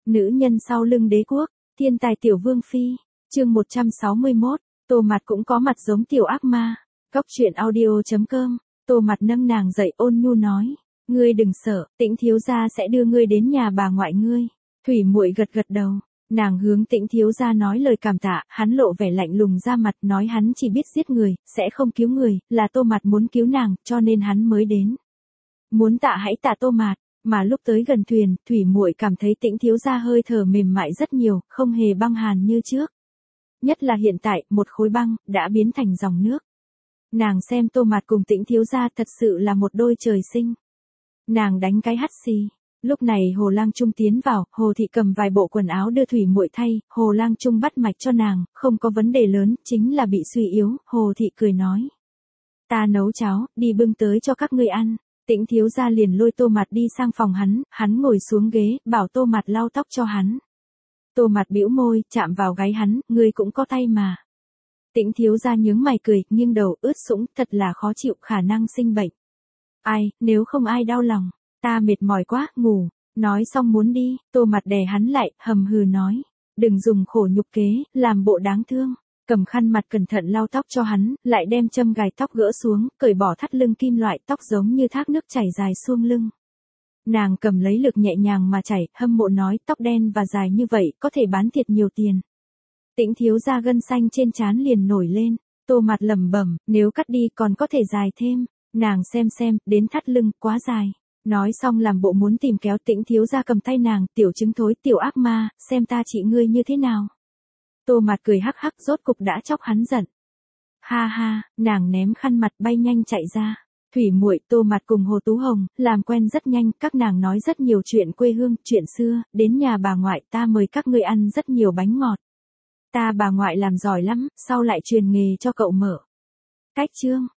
Nữ nhân sau lưng đế quốc, thiên tài tiểu vương phi, chương 161, Tô Mạt cũng có mặt giống tiểu ác ma. Góc truyện audio.com, Tô Mạt nâng nàng dậy ôn nhu nói, ngươi đừng sợ, Tĩnh thiếu gia sẽ đưa ngươi đến nhà bà ngoại ngươi. Thủy Muội gật gật đầu, nàng hướng Tĩnh thiếu gia nói lời cảm tạ, hắn lộ vẻ lạnh lùng ra mặt nói hắn chỉ biết giết người, sẽ không cứu người, là Tô Mạt muốn cứu nàng, cho nên hắn mới đến. Muốn tạ hãy tạ Tô Mạt. Mà lúc tới gần thuyền, Thủy Muội cảm thấy Tĩnh thiếu gia hơi thở mềm mại rất nhiều, không hề băng hàn như trước. Nhất là hiện tại, một khối băng, đã biến thành dòng nước. Nàng xem Tô Mạt cùng Tĩnh thiếu gia thật sự là một đôi trời sinh. Nàng đánh cái hắt xì. Lúc này Hồ Lang Trung tiến vào, Hồ Thị cầm vài bộ quần áo đưa Thủy Muội thay, Hồ Lang Trung bắt mạch cho nàng, không có vấn đề lớn, chính là bị suy yếu, Hồ Thị cười nói. Ta nấu cháo, đi bưng tới cho các ngươi ăn. Tĩnh thiếu gia liền lôi Tô Mạt đi sang phòng hắn ngồi xuống ghế, bảo Tô Mạt lau tóc cho hắn. Tô Mạt bĩu môi, chạm vào gáy hắn, ngươi cũng có tay mà. Tĩnh thiếu gia nhướng mày cười, nghiêng đầu, ướt sũng, thật là khó chịu, khả năng sinh bệnh. Ai, nếu không ai đau lòng, ta mệt mỏi quá, ngủ. Nói xong muốn đi, Tô Mạt đè hắn lại, hầm hừ nói, đừng dùng khổ nhục kế, làm bộ đáng thương. Cầm khăn mặt cẩn thận lau tóc cho hắn, lại đem châm gài tóc gỡ xuống, cởi bỏ thắt lưng kim loại, tóc giống như thác nước chảy dài xuông lưng. Nàng cầm lấy lực nhẹ nhàng mà chảy, hâm mộ nói, tóc đen và dài như vậy, có thể bán thiệt nhiều tiền. Tĩnh thiếu gia gân xanh trên trán liền nổi lên, Tô Mạt lẩm bẩm, nếu cắt đi còn có thể dài thêm. Nàng xem, đến thắt lưng, quá dài. Nói xong làm bộ muốn tìm kéo, Tĩnh thiếu gia cầm tay nàng, tiểu trứng thối, tiểu ác ma, xem ta trị ngươi như thế nào. Tô Mạt cười hắc hắc, rốt cục đã chọc hắn giận. Ha ha, nàng ném khăn mặt bay nhanh chạy ra. Thủy Muội, Tô Mạt cùng Hồ Tú Hồng, làm quen rất nhanh, các nàng nói rất nhiều chuyện quê hương, chuyện xưa, đến nhà bà ngoại ta mời các ngươi ăn rất nhiều bánh ngọt. Ta bà ngoại làm giỏi lắm, sau lại truyền nghề cho cậu mở. Cách chương.